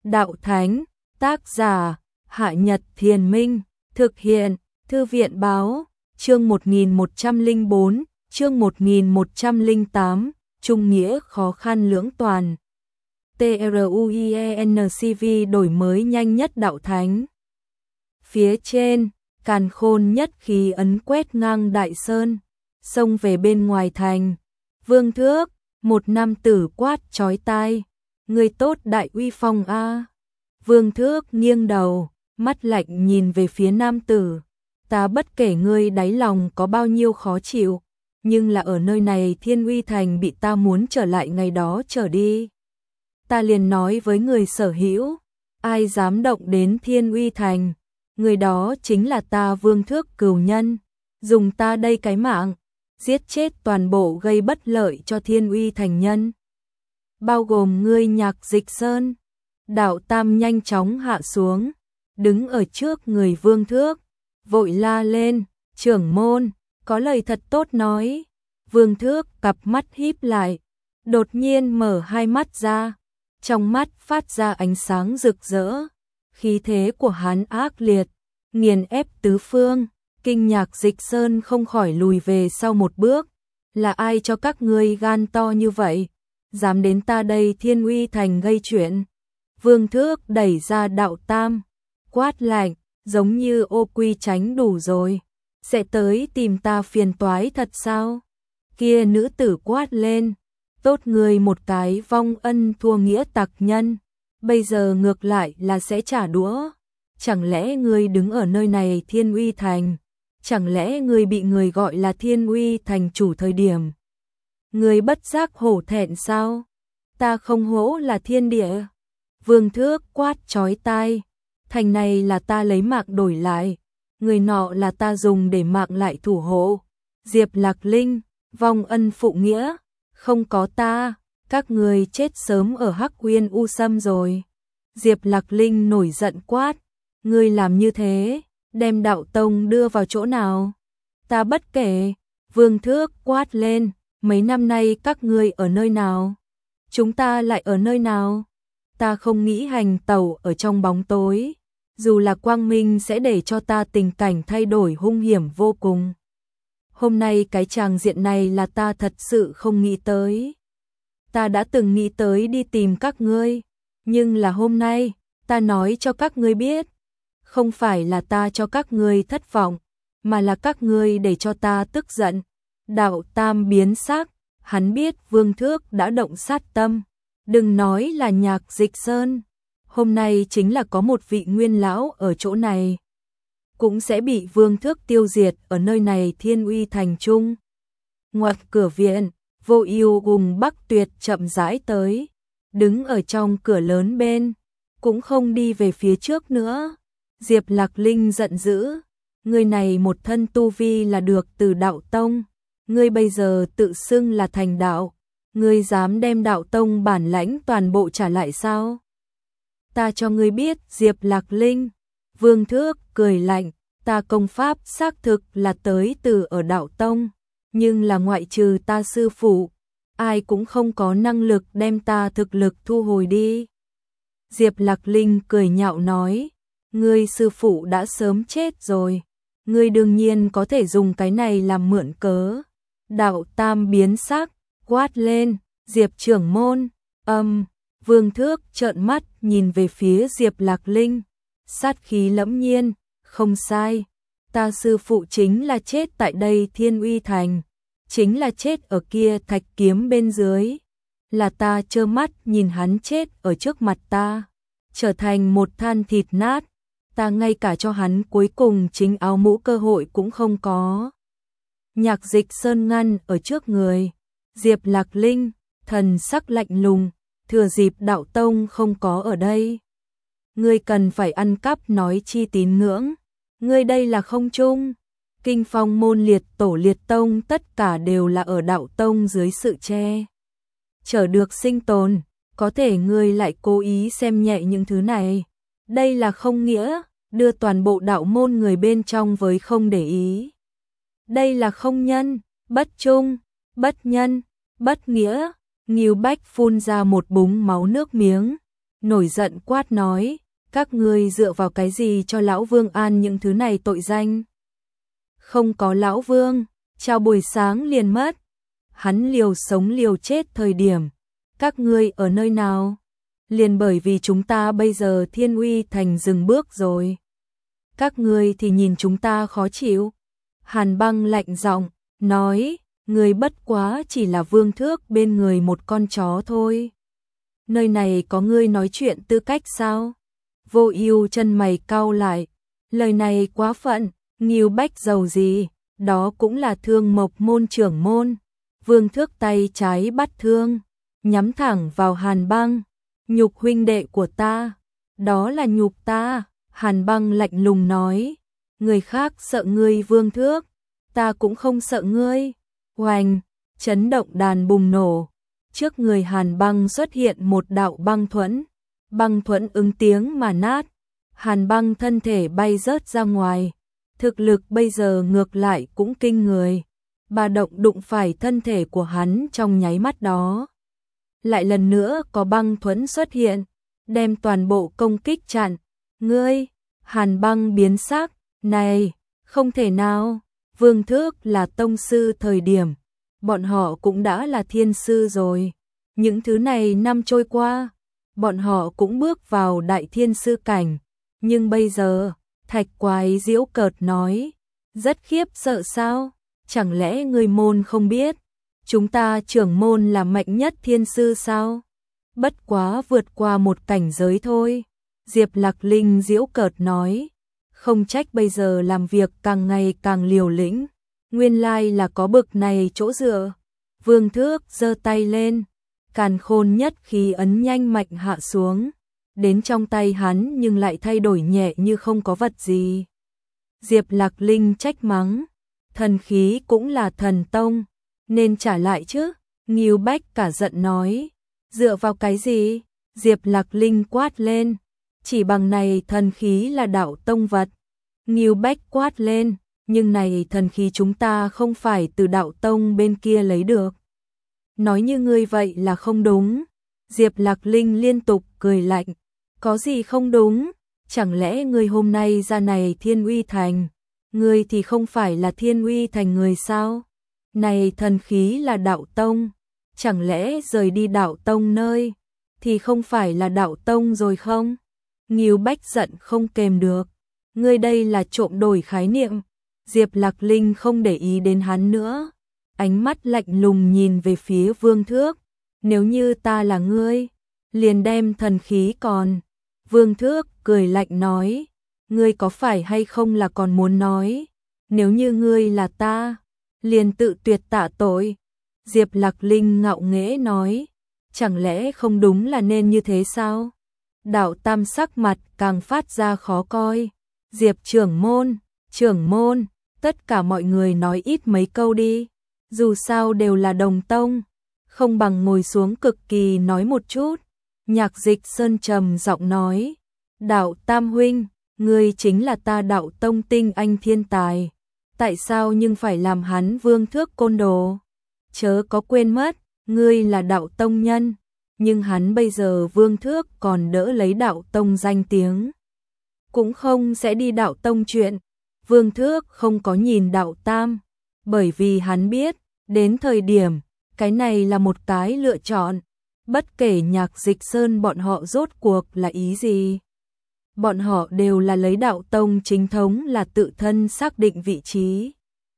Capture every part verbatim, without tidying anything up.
Đạo Thánh, tác giả, Hạ Nhật Thiền Minh, thực hiện, Thư viện Báo, chương một nghìn một trăm lẻ bốn, chương một nghìn một trăm lẻ tám, Trung nghĩa khó khăn lưỡng toàn. TRUIENCV đổi mới nhanh nhất Đạo Thánh. Phía trên, càn khôn nhất khí ấn quét ngang đại sơn, xông về bên ngoài thành. Vương Thước, một nam tử quát chói tai, người tốt đại uy phong a. Vương Thước nghiêng đầu, mắt lạnh nhìn về phía nam tử. Ta bất kể ngươi đáy lòng có bao nhiêu khó chịu, nhưng là ở nơi này Thiên Uy Thành bị ta muốn trở lại ngày đó trở đi. Ta liền nói với người sở hữu, ai dám động đến Thiên Uy Thành, người đó chính là ta Vương Thước cừu nhân, dùng ta đây cái mạng, giết chết toàn bộ gây bất lợi cho Thiên Uy Thành nhân. Bao gồm ngươi Nhạc Dịch Sơn. Đạo Tam nhanh chóng hạ xuống, đứng ở trước người Vương Thước, vội la lên, trưởng môn, có lời thật tốt nói. Vương Thước cặp mắt híp lại, đột nhiên mở hai mắt ra, trong mắt phát ra ánh sáng rực rỡ, khí thế của hắn ác liệt, nghiền ép tứ phương. Kinh Nhạc Dịch Sơn không khỏi lùi về sau một bước, là ai cho các ngươi gan to như vậy, dám đến ta đây Thiên Uy Thành gây chuyện. Vương Thước đẩy ra Đạo Tam, quát lạnh, giống như ô quy tránh đủ rồi, sẽ tới tìm ta phiền toái thật sao? Kia nữ tử quát lên, tốt người một cái vong ân thua nghĩa tặc nhân, bây giờ ngược lại là sẽ trả đũa. Chẳng lẽ ngươi đứng ở nơi này Thiên Uy Thành, chẳng lẽ ngươi bị người gọi là Thiên Uy Thành chủ thời điểm ngươi bất giác hổ thẹn sao? Ta không hổ là thiên địa. Vương Thước quát chói tai, thành này là ta lấy mạng đổi lại, người nọ là ta dùng để mạng lại thủ hộ. Diệp Lạc Linh, vong ân phụ nghĩa, không có ta, các người chết sớm ở Hắc Uyên U Sâm rồi. Diệp Lạc Linh nổi giận quát, ngươi làm như thế, đem Đạo Tông đưa vào chỗ nào? Ta bất kể. Vương Thước quát lên, mấy năm nay các ngươi ở nơi nào? Chúng ta lại ở nơi nào? Ta không nghĩ hành tẩu ở trong bóng tối, dù là quang minh sẽ để cho ta tình cảnh thay đổi hung hiểm vô cùng. Hôm nay cái tràng diện này là ta thật sự không nghĩ tới. Ta đã từng nghĩ tới đi tìm các ngươi, nhưng là hôm nay, ta nói cho các ngươi biết, không phải là ta cho các ngươi thất vọng, mà là các ngươi để cho ta tức giận. Đạo Tam biến sắc, hắn biết Vương Thước đã động sát tâm. Đừng nói là Nhạc Dịch Sơn, hôm nay chính là có một vị nguyên lão ở chỗ này, cũng sẽ bị Vương Thước tiêu diệt ở nơi này Thiên Uy Thành trung. Ngoặt cửa viện, Vô Ưu cùng Bắc Tuyệt chậm rãi tới, đứng ở trong cửa lớn bên, cũng không đi về phía trước nữa. Diệp Lạc Linh giận dữ, người này một thân tu vi là được từ Đạo Tông, ngươi bây giờ tự xưng là thành đạo. Ngươi dám đem Đạo Tông bản lãnh toàn bộ trả lại sao? Ta cho ngươi biết, Diệp Lạc Linh. Vương Thước cười lạnh, ta công pháp xác thực là tới từ ở Đạo Tông, nhưng là ngoại trừ ta sư phụ, ai cũng không có năng lực đem ta thực lực thu hồi đi. Diệp Lạc Linh cười nhạo nói, ngươi sư phụ đã sớm chết rồi, ngươi đương nhiên có thể dùng cái này làm mượn cớ. Đạo Tam biến sắc, quát lên, Diệp trưởng môn. Âm, Vương Thước trợn mắt nhìn về phía Diệp Lạc Linh, sát khí lẫm nhiên, không sai, ta sư phụ chính là chết tại đây Thiên Uy Thành, chính là chết ở kia thạch kiếm bên dưới, là ta trơ mắt nhìn hắn chết ở trước mặt ta, trở thành một than thịt nát, ta ngay cả cho hắn cuối cùng chính áo mũ cơ hội cũng không có. Nhạc Dịch Sơn ngăn ở trước người Diệp Lạc Linh, thần sắc lạnh lùng, thừa dịp Đạo Tông không có ở đây, ngươi cần phải ăn cắp nói chi tín ngưỡng, ngươi đây là không chung. Kinh Phong môn liệt tổ liệt tông tất cả đều là ở Đạo Tông dưới sự che chở được sinh tồn, có thể ngươi lại cố ý xem nhẹ những thứ này, đây là không nghĩa, đưa toàn bộ đạo môn người bên trong với không để ý. Đây là không nhân, bất trung, bất nhân, bất nghĩa. Ngưu Bách phun ra một búng máu nước miếng, nổi giận quát nói, các ngươi dựa vào cái gì cho lão vương an những thứ này tội danh? Không có lão vương, chào buổi sáng liền mất. Hắn liều sống liều chết thời điểm, các ngươi ở nơi nào? Liền bởi vì chúng ta bây giờ Thiên Uy Thành dừng bước rồi. Các ngươi thì nhìn chúng ta khó chịu. Hàn Băng lạnh giọng nói, ngươi bất quá chỉ là vương thước bên người một con chó thôi. Nơi này có ngươi nói chuyện tư cách sao? Vô Ưu chân mày cau lại, lời này quá phận, Ngưu Bách giàu gì, đó cũng là Thương Mộc môn trưởng môn. Vương Thước tay trái bắt thương, nhắm thẳng vào Hàn Băng, nhục huynh đệ của ta, đó là nhục ta. Hàn Băng lạnh lùng nói, người khác sợ ngươi Vương Thước, ta cũng không sợ ngươi. Oanh, chấn động đàn bùng nổ, trước người Hàn Băng xuất hiện một đạo băng thuẫn, băng thuẫn ứng tiếng mà nát, Hàn Băng thân thể bay rớt ra ngoài, thực lực bây giờ ngược lại cũng kinh người, ba động đụng phải thân thể của hắn trong nháy mắt đó. Lại lần nữa có băng thuẫn xuất hiện, đem toàn bộ công kích chặn. Ngươi, Hàn Băng biến sắc, này, không thể nào, Vương Thước là tông sư thời điểm, bọn họ cũng đã là thiên sư rồi. Những thứ này năm trôi qua, bọn họ cũng bước vào đại thiên sư cảnh, nhưng bây giờ, Thạch Quái giễu cợt nói, rất khiếp sợ sao, chẳng lẽ người môn không biết, chúng ta trưởng môn là mạnh nhất thiên sư sao? Bất quá vượt qua một cảnh giới thôi. Diệp Lạc Linh giễu cợt nói, không trách bây giờ làm việc càng ngày càng liều lĩnh, nguyên lai là có bực này chỗ dựa. Vương Thước giơ tay lên, càn khôn nhất khí ấn nhanh mạnh hạ xuống, đến trong tay hắn nhưng lại thay đổi nhẹ như không có vật gì. Diệp Lạc Linh trách mắng, thần khí cũng là thần tông, nên trả lại chứ. Ngưu Bách cả giận nói, dựa vào cái gì? Diệp Lạc Linh quát lên, chỉ bằng này thần khí là đạo tông vật. Ngưu Bách quát lên, nhưng này thần khí chúng ta không phải từ đạo tông bên kia lấy được. Nói như ngươi vậy là không đúng. Diệp Lạc Linh liên tục cười lạnh, có gì không đúng? Chẳng lẽ ngươi hôm nay ra này Thiên Uy Thành, ngươi thì không phải là Thiên Uy Thành người sao? Này thần khí là đạo tông, chẳng lẽ rời đi đạo tông nơi, thì không phải là đạo tông rồi không? Ngưu Bách giận không kềm được, ngươi đây là trộm đổi khái niệm. Diệp Lạc Linh không để ý đến hắn nữa, ánh mắt lạnh lùng nhìn về phía Vương Thước, nếu như ta là ngươi, liền đem thần khí còn. Vương Thước cười lạnh nói, ngươi có phải hay không là còn muốn nói, nếu như ngươi là ta, liền tự tuyệt tạ tội. Diệp Lạc Linh ngạo nghễ nói, chẳng lẽ không đúng là nên như thế sao? Đạo Tam sắc mặt càng phát ra khó coi. Diệp trưởng môn, trưởng môn, tất cả mọi người nói ít mấy câu đi, dù sao đều là đồng tông, không bằng ngồi xuống cực kỳ nói một chút. Nhạc Dịch Sơn trầm giọng nói, Đạo Tam huynh, ngươi chính là ta đạo tông tinh anh thiên tài, tại sao nhưng phải làm hắn Vương Thước côn đồ? Chớ có quên mất, ngươi là đạo tông nhân, nhưng hắn bây giờ Vương Thước còn đỡ lấy đạo tông danh tiếng, cũng không sẽ đi đạo tông chuyện. Vương Thước không có nhìn Đạo Tam, bởi vì hắn biết, đến thời điểm, cái này là một cái lựa chọn, bất kể Nhạc Dịch Sơn bọn họ rốt cuộc là ý gì. Bọn họ đều là lấy đạo tông chính thống là tự thân xác định vị trí.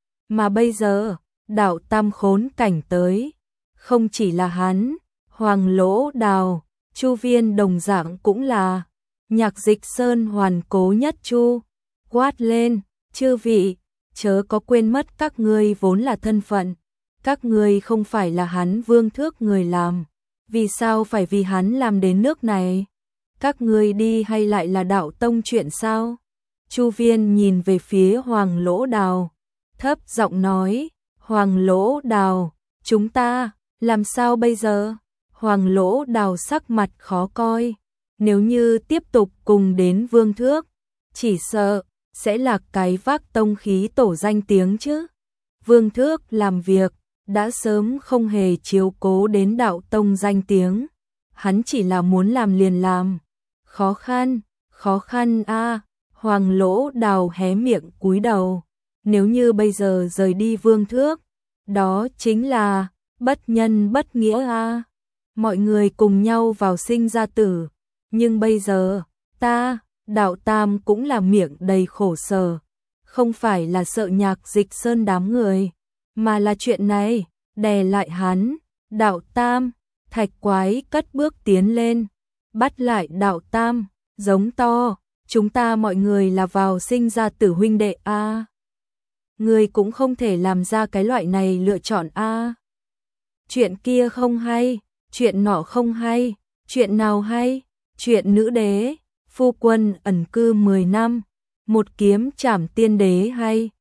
Mà bây giờ, Đạo Tam khốn cảnh tới, không chỉ là hắn, Hoàng Lỗ Đào, Chu Viên đồng dạng cũng là. Nhạc Dịch Sơn hoàn cố nhất chu, quát lên, chư vị, chớ có quên mất các ngươi vốn là thân phận, các ngươi không phải là hắn Vương Thước người làm, vì sao phải vì hắn làm đến nước này? Các ngươi đi hay lại là đạo tông chuyện sao? Chu Viên nhìn về phía Hoàng Lỗ Đào, thấp giọng nói, Hoàng Lỗ Đào, chúng ta, làm sao bây giờ? Hoàng Lỗ Đào sắc mặt khó coi, nếu như tiếp tục cùng đến Vương Thước, chỉ sợ sẽ là cái vác tông khí tổ danh tiếng chứ. Vương Thước làm việc, đã sớm không hề chiếu cố đến đạo tông danh tiếng. hắn chỉ là muốn làm liền làm. Khó khăn, khó khăn a. Hoàng Lỗ Đào hé miệng cúi đầu. Nếu như bây giờ rời đi Vương Thước, đó chính là bất nhân bất nghĩa a. Mọi người cùng nhau vào sinh ra tử, nhưng bây giờ, ta, Đạo Tam cũng là miệng đầy khổ sở, không phải là sợ Nhạc Dịch Sơn đám người, mà là chuyện này đè lại hắn. Đạo Tam, Thạch Quái cất bước tiến lên, bắt lại Đạo Tam, giống to, chúng ta mọi người là vào sinh ra tử huynh đệ a. Người cũng không thể làm ra cái loại này lựa chọn a. Chuyện kia không hay, chuyện nọ không hay, chuyện nào hay? Chuyện nữ đế, phu quân ẩn cư mười năm, một kiếm trảm tiên đế hay,